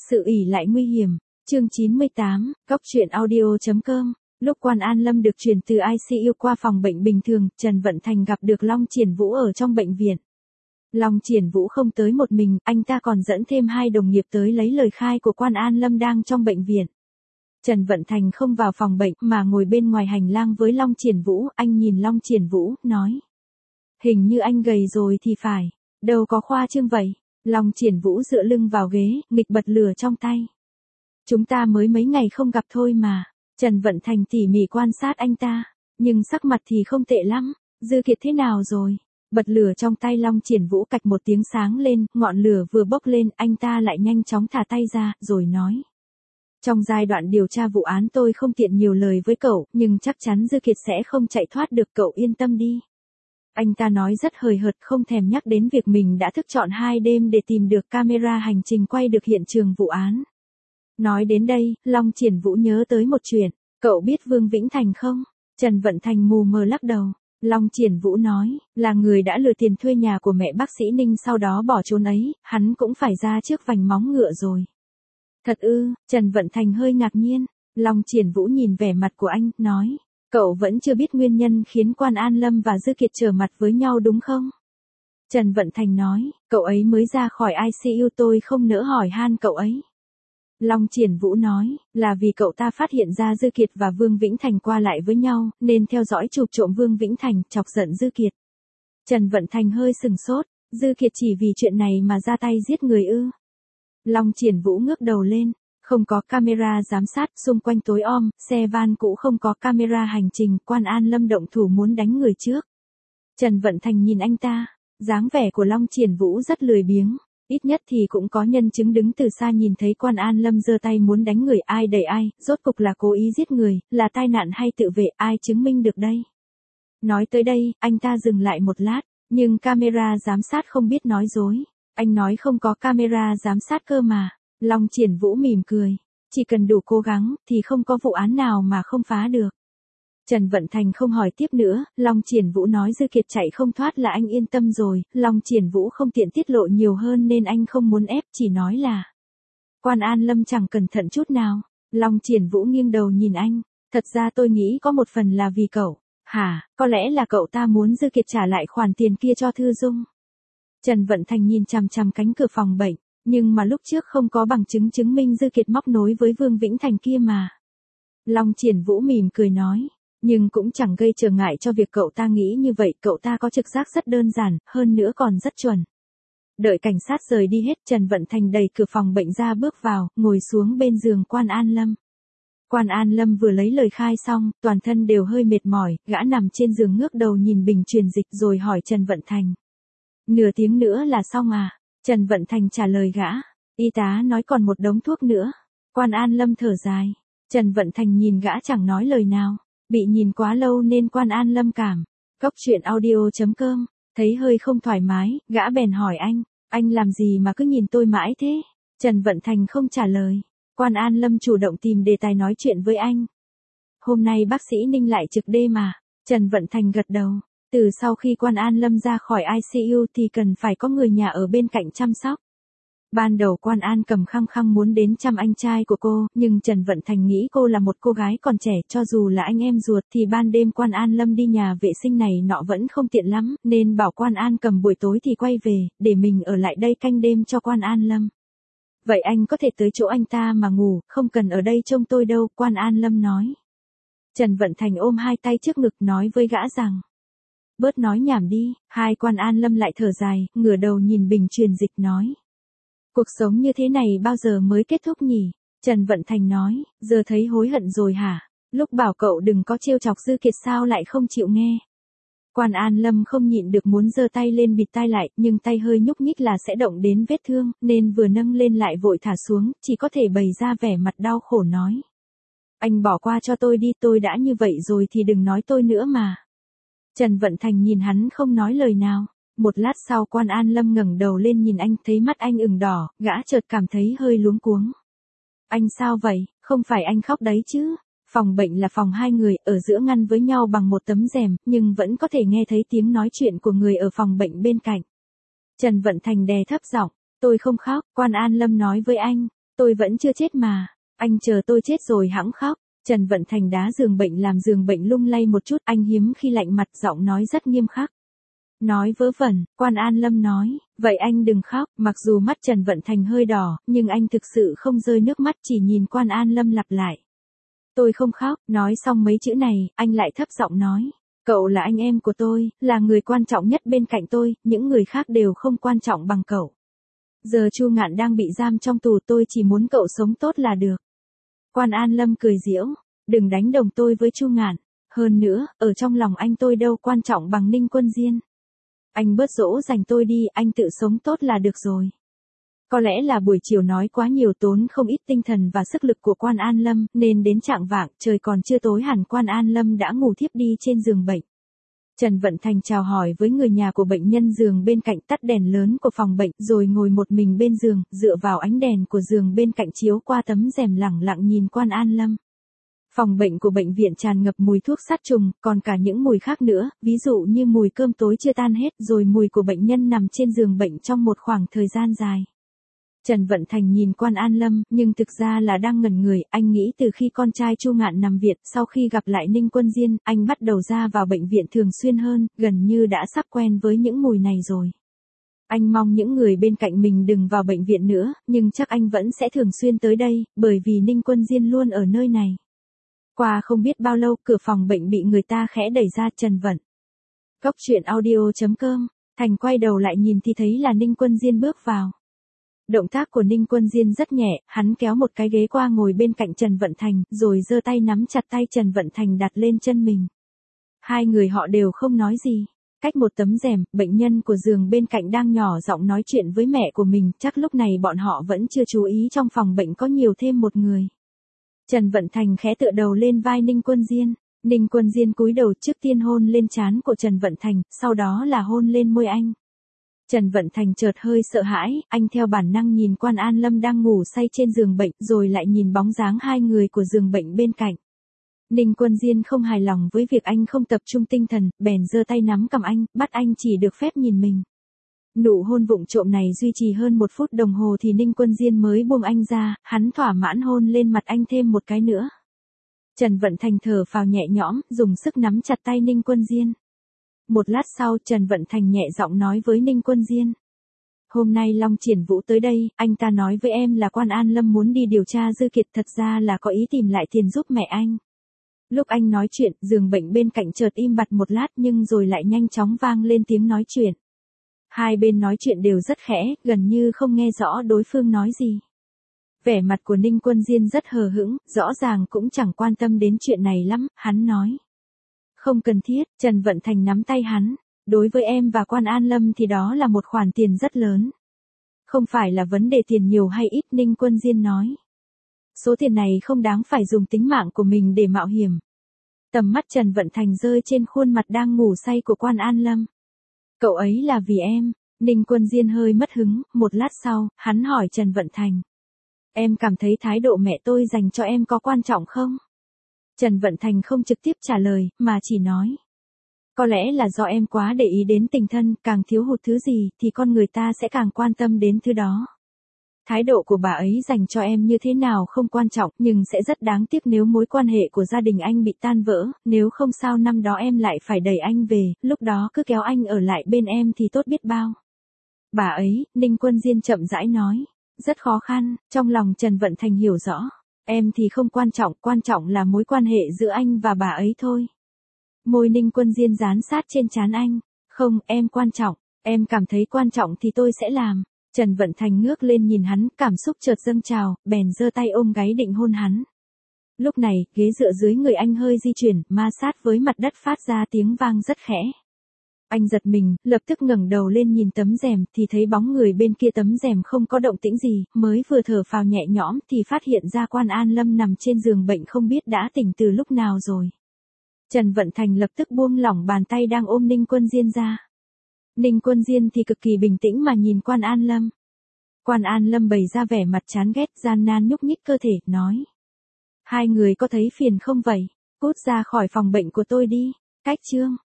Sự ỷ lại nguy hiểm. Chương 98, Góc truyện audio.com. Lúc Quan An Lâm được chuyển từ ICU qua phòng bệnh bình thường, Trần Vận Thành gặp được Long Triển Vũ ở trong bệnh viện. Long Triển Vũ không tới một mình, anh ta còn dẫn thêm hai đồng nghiệp tới lấy lời khai của Quan An Lâm đang trong bệnh viện. Trần Vận Thành không vào phòng bệnh mà ngồi bên ngoài hành lang với Long Triển Vũ, anh nhìn Long Triển Vũ, nói. Hình như anh gầy rồi thì phải, đâu có khoa trương vậy. Long Triển Vũ dựa lưng vào ghế, nghịch bật lửa trong tay. Chúng ta mới mấy ngày không gặp thôi mà. Trần Vận Thành tỉ mỉ quan sát anh ta, nhưng sắc mặt thì không tệ lắm. Dư Kiệt thế nào rồi? Bật lửa trong tay Long Triển Vũ cạch một tiếng sáng lên, ngọn lửa vừa bốc lên, anh ta lại nhanh chóng thả tay ra, rồi nói. Trong giai đoạn điều tra vụ án tôi không tiện nhiều lời với cậu, nhưng chắc chắn Dư Kiệt sẽ không chạy thoát được, cậu yên tâm đi. Anh ta nói rất hời hợt, không thèm nhắc đến việc mình đã thức trọn 2 đêm để tìm được camera hành trình quay được hiện trường vụ án. Nói đến đây, Long Triển Vũ nhớ tới một chuyện, cậu biết Vương Vĩnh Thành không? Trần Vận Thành mù mờ lắc đầu. Long Triển Vũ nói, là người đã lừa tiền thuê nhà của mẹ bác sĩ Ninh sau đó bỏ trốn ấy, hắn cũng phải ra trước vành móng ngựa rồi. Thật ư? Trần Vận Thành hơi ngạc nhiên. Long Triển Vũ nhìn vẻ mặt của anh, nói, cậu vẫn chưa biết nguyên nhân khiến Quan An Lâm và Dư Kiệt trở mặt với nhau đúng không? Trần Vận Thành nói, cậu ấy mới ra khỏi ICU tôi không nỡ hỏi han cậu ấy. Long Triển Vũ nói, là vì cậu ta phát hiện ra Dư Kiệt và Vương Vĩnh Thành qua lại với nhau, nên theo dõi chụp trộm Vương Vĩnh Thành, chọc giận Dư Kiệt. Trần Vận Thành hơi sừng sốt, Dư Kiệt chỉ vì chuyện này mà ra tay giết người ư? Long Triển Vũ ngước đầu lên, không có camera giám sát, xung quanh tối om, xe van cũ không có camera hành trình, Quan An Lâm động thủ muốn đánh người trước. Trần Vận Thành nhìn anh ta, dáng vẻ của Long Triển Vũ rất lười biếng. Ít nhất thì cũng có nhân chứng đứng từ xa nhìn thấy Quan An Lâm giơ tay muốn đánh người, ai đẩy ai, rốt cục là cố ý giết người, là tai nạn hay tự vệ, ai chứng minh được đây. Nói tới đây, anh ta dừng lại một lát, nhưng camera giám sát không biết nói dối. Anh nói không có camera giám sát cơ mà. Long Triển Vũ mỉm cười, chỉ cần đủ cố gắng, thì không có vụ án nào mà không phá được. Trần Vận Thành không hỏi tiếp nữa, Long Triển Vũ nói Dư Kiệt chạy không thoát là anh yên tâm rồi, Long Triển Vũ không tiện tiết lộ nhiều hơn nên anh không muốn ép, chỉ nói là Quan An Lâm chẳng cẩn thận chút nào. Long Triển Vũ nghiêng đầu nhìn anh, thật ra tôi nghĩ có một phần là vì cậu. Hả, có lẽ là cậu ta muốn Dư Kiệt trả lại khoản tiền kia cho Thư Dung. Trần Vận Thành nhìn chằm chằm cánh cửa phòng bệnh, nhưng mà lúc trước không có bằng chứng chứng minh Dư Kiệt móc nối với Vương Vĩnh Thành kia mà. Long Triển Vũ mỉm cười nói. Nhưng cũng chẳng gây trở ngại cho việc cậu ta nghĩ như vậy, cậu ta có trực giác rất đơn giản, hơn nữa còn rất chuẩn. Đợi cảnh sát rời đi hết, Trần Vận Thành đẩy cửa phòng bệnh ra bước vào, ngồi xuống bên giường Quan An Lâm. Quan An Lâm vừa lấy lời khai xong, toàn thân đều hơi mệt mỏi, gã nằm trên giường ngước đầu nhìn bình truyền dịch rồi hỏi Trần Vận Thành. Nửa tiếng nữa là xong à? Trần Vận Thành trả lời gã. Y tá nói còn một đống thuốc nữa. Quan An Lâm thở dài. Trần Vận Thành nhìn gã chẳng nói lời nào. Bị nhìn quá lâu nên Quan An Lâm cảm. Góc truyện audio.com. Thấy hơi không thoải mái, gã bèn hỏi anh làm gì mà cứ nhìn tôi mãi thế? Trần Vận Thành không trả lời. Quan An Lâm chủ động tìm đề tài nói chuyện với anh. Hôm nay bác sĩ Ninh lại trực đêm mà. Trần Vận Thành gật đầu. Từ sau khi Quan An Lâm ra khỏi ICU thì cần phải có người nhà ở bên cạnh chăm sóc. Ban đầu Quan An Cầm khăng khăng muốn đến chăm anh trai của cô, nhưng Trần Vận Thành nghĩ cô là một cô gái còn trẻ, cho dù là anh em ruột thì ban đêm Quan An Lâm đi nhà vệ sinh này nọ vẫn không tiện lắm, nên bảo Quan An Cầm buổi tối thì quay về, để mình ở lại đây canh đêm cho Quan An Lâm. Vậy anh có thể tới chỗ anh ta mà ngủ, không cần ở đây trông tôi đâu, Quan An Lâm nói. Trần Vận Thành ôm hai tay trước ngực nói với gã rằng. Bớt nói nhảm đi, hai Quan An Lâm lại thở dài, ngửa đầu nhìn bình truyền dịch nói. Cuộc sống như thế này bao giờ mới kết thúc nhỉ? Trần Vận Thành nói, giờ thấy hối hận rồi hả? Lúc bảo cậu đừng có trêu chọc Dư Kiệt sao lại không chịu nghe? Quan An Lâm không nhịn được muốn giơ tay lên bịt tai lại, nhưng tay hơi nhúc nhích là sẽ động đến vết thương, nên vừa nâng lên lại vội thả xuống, chỉ có thể bày ra vẻ mặt đau khổ nói. Anh bỏ qua cho tôi đi, tôi đã như vậy rồi thì đừng nói tôi nữa mà. Trần Vận Thành nhìn hắn không nói lời nào. Một lát sau Quan An Lâm ngẩng đầu lên nhìn anh, thấy mắt anh ửng đỏ, gã chợt cảm thấy hơi luống cuống. Anh sao vậy, không phải anh khóc đấy chứ? Phòng bệnh là phòng hai người, ở giữa ngăn với nhau bằng một tấm rèm, nhưng vẫn có thể nghe thấy tiếng nói chuyện của người ở phòng bệnh bên cạnh. Trần Vận Thành đè thấp giọng, tôi không khóc, Quan An Lâm nói với anh. Tôi vẫn chưa chết mà, anh chờ tôi chết rồi hẵng khóc. Trần Vận Thành đá giường bệnh làm giường bệnh lung lay một chút, anh hiếm khi lạnh mặt, giọng nói rất nghiêm khắc. Nói vớ vẩn, Quan An Lâm nói, vậy anh đừng khóc. Mặc dù mắt Trần Vận Thành hơi đỏ, nhưng anh thực sự không rơi nước mắt, chỉ nhìn Quan An Lâm lặp lại. Tôi không khóc. Nói xong mấy chữ này, anh lại thấp giọng nói. Cậu là anh em của tôi, là người quan trọng nhất bên cạnh tôi, những người khác đều không quan trọng bằng cậu. Giờ Chu Ngạn đang bị giam trong tù, tôi chỉ muốn cậu sống tốt là được. Quan An Lâm cười giễu, đừng đánh đồng tôi với Chu Ngạn. Hơn nữa, ở trong lòng anh tôi đâu quan trọng bằng Ninh Quân Diên. Anh bớt dỗ dành tôi đi, anh tự sống tốt là được rồi. Có lẽ là buổi chiều nói quá nhiều, tốn không ít tinh thần và sức lực của Quan An Lâm, nên đến chạng vạng, trời còn chưa tối hẳn, Quan An Lâm đã ngủ thiếp đi trên giường bệnh. Trần Vận Thành chào hỏi với người nhà của bệnh nhân giường bên cạnh, tắt đèn lớn của phòng bệnh, rồi ngồi một mình bên giường, dựa vào ánh đèn của giường bên cạnh chiếu qua tấm rèm, lẳng lặng nhìn Quan An Lâm. Phòng bệnh của bệnh viện tràn ngập mùi thuốc sát trùng, còn cả những mùi khác nữa, ví dụ như mùi cơm tối chưa tan hết, rồi mùi của bệnh nhân nằm trên giường bệnh trong một khoảng thời gian dài. Trần Vận Thành nhìn Quan An Lâm, nhưng thực ra là đang ngẩn người, anh nghĩ từ khi con trai Chu Ngạn nằm viện, sau khi gặp lại Ninh Quân Diên, anh bắt đầu ra vào bệnh viện thường xuyên hơn, gần như đã sắp quen với những mùi này rồi. Anh mong những người bên cạnh mình đừng vào bệnh viện nữa, nhưng chắc anh vẫn sẽ thường xuyên tới đây, bởi vì Ninh Quân Diên luôn ở nơi này. Qua không biết bao lâu, cửa phòng bệnh bị người ta khẽ đẩy ra. Trần Vận. Góc truyện audio.com. Thành quay đầu lại nhìn thì thấy là Ninh Quân Diên bước vào. Động tác của Ninh Quân Diên rất nhẹ, hắn kéo một cái ghế qua ngồi bên cạnh Trần Vận Thành, rồi giơ tay nắm chặt tay Trần Vận Thành đặt lên chân mình. Hai người họ đều không nói gì. Cách một tấm rèm, bệnh nhân của giường bên cạnh đang nhỏ giọng nói chuyện với mẹ của mình, chắc lúc này bọn họ vẫn chưa chú ý trong phòng bệnh có nhiều thêm một người. Trần Vận Thành khẽ tựa đầu lên vai Ninh Quân Diên. Ninh Quân Diên cúi đầu, trước tiên hôn lên trán của Trần Vận Thành, sau đó là hôn lên môi anh. Trần Vận Thành chợt hơi sợ hãi, anh theo bản năng nhìn Quan An Lâm đang ngủ say trên giường bệnh, rồi lại nhìn bóng dáng hai người của giường bệnh bên cạnh. Ninh Quân Diên không hài lòng với việc anh không tập trung tinh thần, bèn giơ tay nắm cầm anh, bắt anh chỉ được phép nhìn mình. Nụ hôn vụng trộm này duy trì hơn 1 phút đồng hồ thì Ninh Quân Diên mới buông anh ra, hắn thỏa mãn hôn lên mặt anh thêm một cái nữa. Trần Vận Thành thở phào nhẹ nhõm, dùng sức nắm chặt tay Ninh Quân Diên. Một lát sau, Trần Vận Thành nhẹ giọng nói với Ninh Quân Diên. Hôm nay Long Triển Vũ tới đây, anh ta nói với em là Quan An Lâm muốn đi điều tra Dư Kiệt, thật ra là có ý tìm lại tiền giúp mẹ anh. Lúc anh nói chuyện, giường bệnh bên cạnh chợt im bặt một lát, nhưng rồi lại nhanh chóng vang lên tiếng nói chuyện. Hai bên nói chuyện đều rất khẽ, gần như không nghe rõ đối phương nói gì. Vẻ mặt của Ninh Quân Diên rất hờ hững, rõ ràng cũng chẳng quan tâm đến chuyện này lắm, hắn nói. Không cần thiết. Trần Vận Thành nắm tay hắn. Đối với em và Quan An Lâm thì đó là một khoản tiền rất lớn. Không phải là vấn đề tiền nhiều hay ít, Ninh Quân Diên nói. Số tiền này không đáng phải dùng tính mạng của mình để mạo hiểm. Tầm mắt Trần Vận Thành rơi trên khuôn mặt đang ngủ say của Quan An Lâm. Cậu ấy là vì em. Ninh Quân Diên hơi mất hứng, một lát sau, hắn hỏi Trần Vận Thành. Em cảm thấy thái độ mẹ tôi dành cho em có quan trọng không? Trần Vận Thành không trực tiếp trả lời, mà chỉ nói. Có lẽ là do em quá để ý đến tình thân, càng thiếu hụt thứ gì, thì con người ta sẽ càng quan tâm đến thứ đó. Thái độ của bà ấy dành cho em như thế nào không quan trọng, nhưng sẽ rất đáng tiếc nếu mối quan hệ của gia đình anh bị tan vỡ, nếu không sao năm đó em lại phải đẩy anh về, lúc đó cứ kéo anh ở lại bên em thì tốt biết bao. Bà ấy, Ninh Quân Diên chậm rãi nói, rất khó khăn. Trong lòng Trần Vận Thành hiểu rõ. Em thì không quan trọng là mối quan hệ giữa anh và bà ấy thôi. Môi Ninh Quân Diên dán sát trên trán anh. Không, em quan trọng. Em cảm thấy quan trọng thì tôi sẽ làm. Trần Vận Thành ngước lên nhìn hắn, cảm xúc chợt dâng trào, bèn giơ tay ôm gáy định hôn hắn. Lúc này, ghế dựa dưới người anh hơi di chuyển, ma sát với mặt đất phát ra tiếng vang rất khẽ. Anh giật mình, lập tức ngẩng đầu lên nhìn tấm rèm, thì thấy bóng người bên kia tấm rèm không có động tĩnh gì, mới vừa thở phào nhẹ nhõm thì phát hiện ra Quan An Lâm nằm trên giường bệnh không biết đã tỉnh từ lúc nào rồi. Trần Vận Thành lập tức buông lỏng bàn tay đang ôm Ninh Quân Diên ra. Ninh Quân Diên thì cực kỳ bình tĩnh mà nhìn Quan An Lâm. Quan An Lâm bày ra vẻ mặt chán ghét, gian nan nhúc nhích cơ thể, nói. Hai người có thấy phiền không vậy? Cút ra khỏi phòng bệnh của tôi đi. Cách chương.